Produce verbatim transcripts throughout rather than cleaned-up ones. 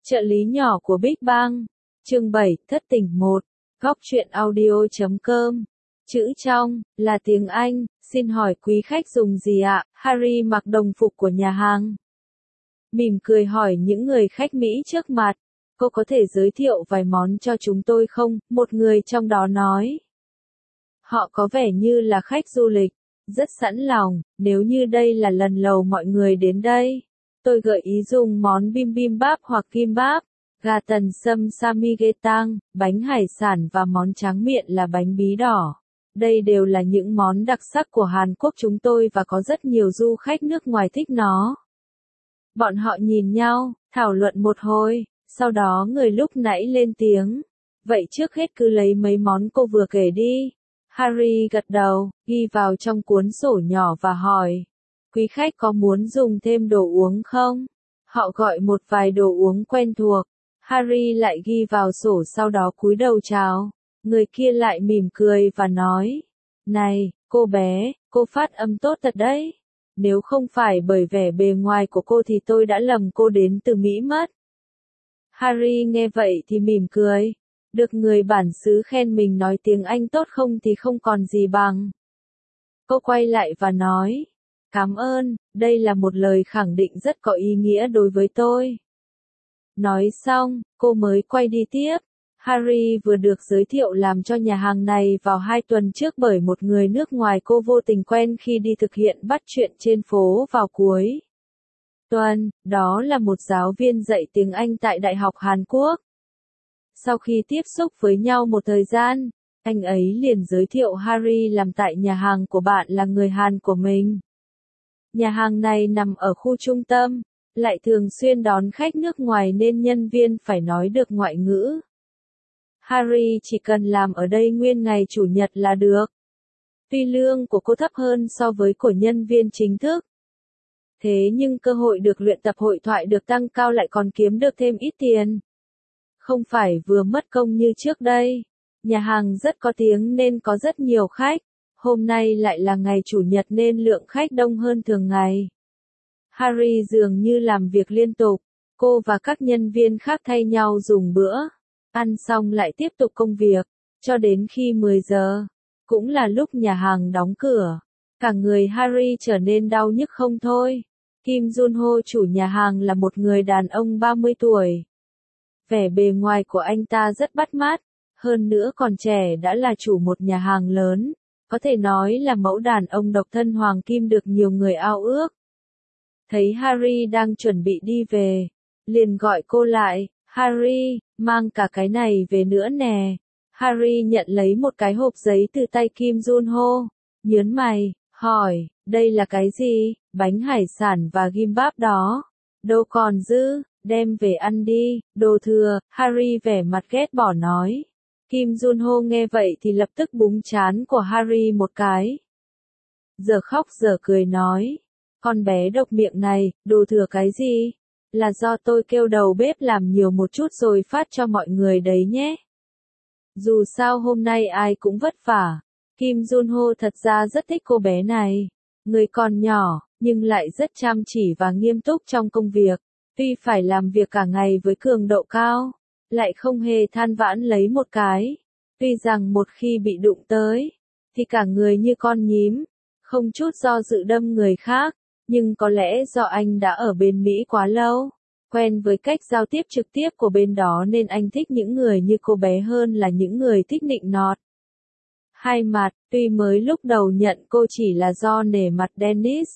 Trợ lý nhỏ của Big Bang. Chương bảy, Thất tình một. Góc truyện audio chấm com. Chữ trong, là tiếng Anh, xin hỏi quý khách dùng gì ạ? Harry mặc đồng phục của nhà hàng. Mỉm cười hỏi những người khách Mỹ trước mặt. Cô có thể giới thiệu vài món cho chúng tôi không? Một người trong đó nói. Họ có vẻ như là khách du lịch. Rất sẵn lòng, nếu như đây là lần đầu mọi người đến đây. Tôi gợi ý dùng món bibimbap hoặc kimbap, gà tần sâm samgyetang, bánh hải sản và món tráng miệng là bánh bí đỏ. Đây đều là những món đặc sắc của Hàn Quốc chúng tôi và có rất nhiều du khách nước ngoài thích nó. Bọn họ nhìn nhau, thảo luận một hồi, sau đó người lúc nãy lên tiếng. Vậy trước hết cứ lấy mấy món cô vừa kể đi. Harry gật đầu, ghi vào trong cuốn sổ nhỏ và hỏi. Quý khách có muốn dùng thêm đồ uống không? Họ gọi một vài đồ uống quen thuộc. Harry lại ghi vào sổ sau đó cúi đầu chào. Người kia lại mỉm cười và nói. Này, cô bé, cô phát âm tốt thật đấy. Nếu không phải bởi vẻ bề ngoài của cô thì tôi đã lầm cô đến từ Mỹ mất. Harry nghe vậy thì mỉm cười. Được người bản xứ khen mình nói tiếng Anh tốt không thì không còn gì bằng. Cô quay lại và nói. Cảm ơn, đây là một lời khẳng định rất có ý nghĩa đối với tôi. Nói xong, cô mới quay đi tiếp. Harry vừa được giới thiệu làm cho nhà hàng này vào hai tuần trước bởi một người nước ngoài cô vô tình quen khi đi thực hiện bắt chuyện trên phố vào cuối tuần, đó là một giáo viên dạy tiếng Anh tại Đại học Hàn Quốc. Sau khi tiếp xúc với nhau một thời gian, anh ấy liền giới thiệu Harry làm tại nhà hàng của bạn là người Hàn của mình. Nhà hàng này nằm ở khu trung tâm, lại thường xuyên đón khách nước ngoài nên nhân viên phải nói được ngoại ngữ. Harry chỉ cần làm ở đây nguyên ngày chủ nhật là được. Tuy lương của cô thấp hơn so với của nhân viên chính thức. Thế nhưng cơ hội được luyện tập hội thoại được tăng cao lại còn kiếm được thêm ít tiền. Không phải vừa mất công như trước đây. Nhà hàng rất có tiếng nên có rất nhiều khách. Hôm nay lại là ngày chủ nhật nên lượng khách đông hơn thường ngày. Harry dường như làm việc liên tục. Cô và các nhân viên khác thay nhau dùng bữa. Ăn xong lại tiếp tục công việc. Cho đến khi mười giờ. Cũng là lúc nhà hàng đóng cửa. Cả người Harry trở nên đau nhức không thôi. Kim Jun-ho chủ nhà hàng là một người đàn ông ba mươi tuổi. Vẻ bề ngoài của anh ta rất bắt mắt. Hơn nữa còn trẻ đã là chủ một nhà hàng lớn. Có thể nói là mẫu đàn ông độc thân hoàng kim được nhiều người ao ước. Thấy Harry đang chuẩn bị đi về, liền gọi cô lại, Harry, mang cả cái này về nữa nè. Harry nhận lấy một cái hộp giấy từ tay Kim Jun-ho, nhớn mày, hỏi, đây là cái gì? Bánh hải sản và kimbap đó. Đâu còn dư, đem về ăn đi, đồ thừa, Harry vẻ mặt ghét bỏ nói. Kim Jun-ho nghe vậy thì lập tức búng trán của Harry một cái. Giờ khóc giờ cười nói. Con bé độc miệng này, đồ thừa cái gì? Là do tôi kêu đầu bếp làm nhiều một chút rồi phát cho mọi người đấy nhé. Dù sao hôm nay ai cũng vất vả. Kim Jun-ho thật ra rất thích cô bé này. Người còn nhỏ, nhưng lại rất chăm chỉ và nghiêm túc trong công việc. Tuy phải làm việc cả ngày với cường độ cao. Lại không hề than vãn lấy một cái. Tuy rằng một khi bị đụng tới, thì cả người như con nhím, không chút do dự đâm người khác, nhưng có lẽ do anh đã ở bên Mỹ quá lâu, quen với cách giao tiếp trực tiếp của bên đó nên anh thích những người như cô bé hơn là những người thích nịnh nọt. Hai mặt, tuy mới lúc đầu nhận cô chỉ là do nể mặt Dennis.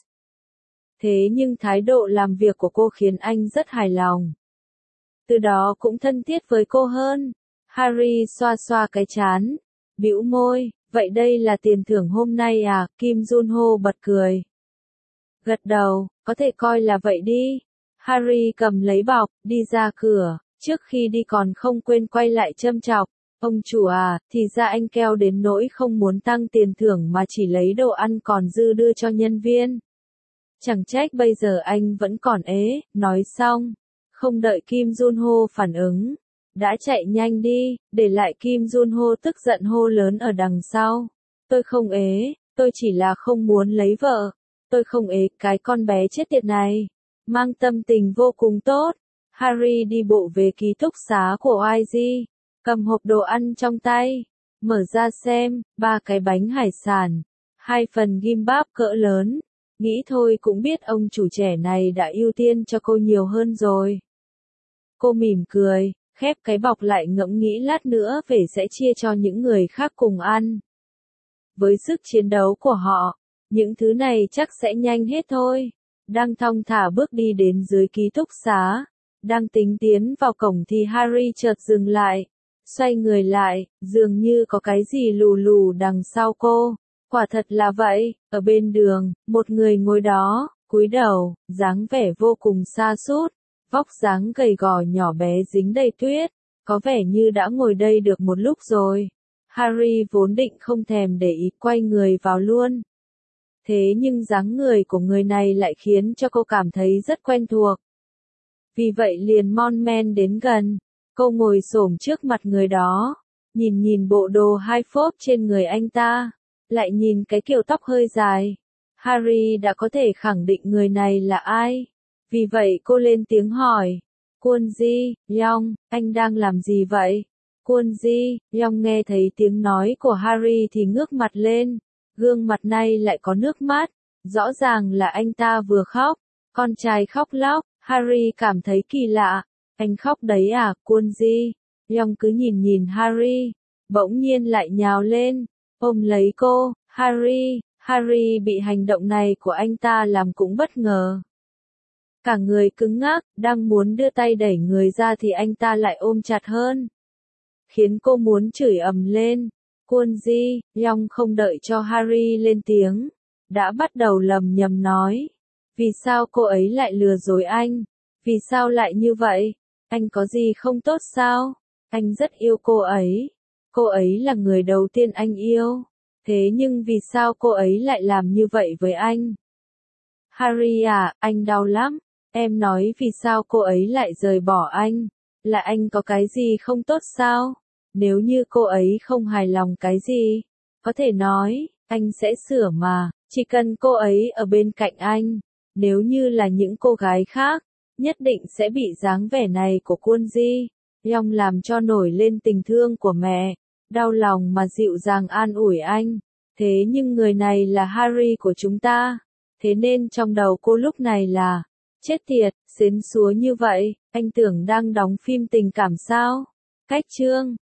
Thế nhưng thái độ làm việc của cô khiến anh rất hài lòng. Từ đó cũng thân thiết với cô hơn. Harry xoa xoa cái trán, bĩu môi, vậy đây là tiền thưởng hôm nay à? Kim Jun-ho bật cười. Gật đầu, có thể coi là vậy đi. Harry cầm lấy bọc, đi ra cửa, trước khi đi còn không quên quay lại châm chọc. Ông chủ à, thì ra anh keo đến nỗi không muốn tăng tiền thưởng mà chỉ lấy đồ ăn còn dư đưa cho nhân viên. Chẳng trách bây giờ anh vẫn còn ế, nói xong. Không đợi Kim Jun-ho phản ứng, đã chạy nhanh đi, để lại Kim Jun-ho tức giận hô lớn ở đằng sau. Tôi không ế, tôi chỉ là không muốn lấy vợ. Tôi không ế, cái con bé chết tiệt này. Mang tâm tình vô cùng tốt. Harry đi bộ về ký túc xá của i giê, cầm hộp đồ ăn trong tay, mở ra xem, ba cái bánh hải sản, hai phần gimbap cỡ lớn, nghĩ thôi cũng biết ông chủ trẻ này đã ưu tiên cho cô nhiều hơn rồi. Cô mỉm cười, khép cái bọc lại ngẫm nghĩ lát nữa về sẽ chia cho những người khác cùng ăn. Với sức chiến đấu của họ, những thứ này chắc sẽ nhanh hết thôi. Đang thong thả bước đi đến dưới ký túc xá, đang tính tiến vào cổng thì Harry chợt dừng lại, xoay người lại, dường như có cái gì lù lù đằng sau cô. Quả thật là vậy, ở bên đường, một người ngồi đó, cúi đầu, dáng vẻ vô cùng sa sút, vóc dáng gầy gò nhỏ bé dính đầy tuyết, có vẻ như đã ngồi đây được một lúc rồi. Harry vốn định không thèm để ý quay người vào luôn. Thế nhưng dáng người của người này lại khiến cho cô cảm thấy rất quen thuộc. Vì vậy liền mon men đến gần, cô ngồi xổm trước mặt người đó, nhìn nhìn bộ đồ hai phốp trên người anh ta, lại nhìn cái kiểu tóc hơi dài. Harry đã có thể khẳng định người này là ai. Vì vậy cô lên tiếng hỏi, Kwon Ji, Young, anh đang làm gì vậy? Kwon Ji, Young nghe thấy tiếng nói của Harry thì ngước mặt lên, gương mặt này lại có nước mắt, rõ ràng là anh ta vừa khóc, con trai khóc lóc, Harry cảm thấy kỳ lạ, anh khóc đấy à, Kwon Ji? Young cứ nhìn nhìn Harry, bỗng nhiên lại nhào lên, ôm lấy cô, Harry, Harry bị hành động này của anh ta làm cũng bất ngờ. Cả người cứng ngắc, đang muốn đưa tay đẩy người ra thì anh ta lại ôm chặt hơn, khiến cô muốn chửi ầm lên. Kwon Ji, Young không đợi cho Harry lên tiếng, đã bắt đầu lầm nhầm nói. Vì sao cô ấy lại lừa dối anh? Vì sao lại như vậy? Anh có gì không tốt sao? Anh rất yêu cô ấy. Cô ấy là người đầu tiên anh yêu. Thế nhưng vì sao cô ấy lại làm như vậy với anh? Harry à, anh đau lắm. Em nói vì sao cô ấy lại rời bỏ anh? Là anh có cái gì không tốt sao? Nếu như cô ấy không hài lòng cái gì, có thể nói, anh sẽ sửa mà, chỉ cần cô ấy ở bên cạnh anh. Nếu như là những cô gái khác, nhất định sẽ bị dáng vẻ này của Kwon Ji, Young làm cho nổi lên tình thương của mẹ, đau lòng mà dịu dàng an ủi anh. Thế nhưng người này là Harry của chúng ta, thế nên trong đầu cô lúc này là, chết tiệt, xến xúa như vậy, anh tưởng đang đóng phim tình cảm sao? Cách chương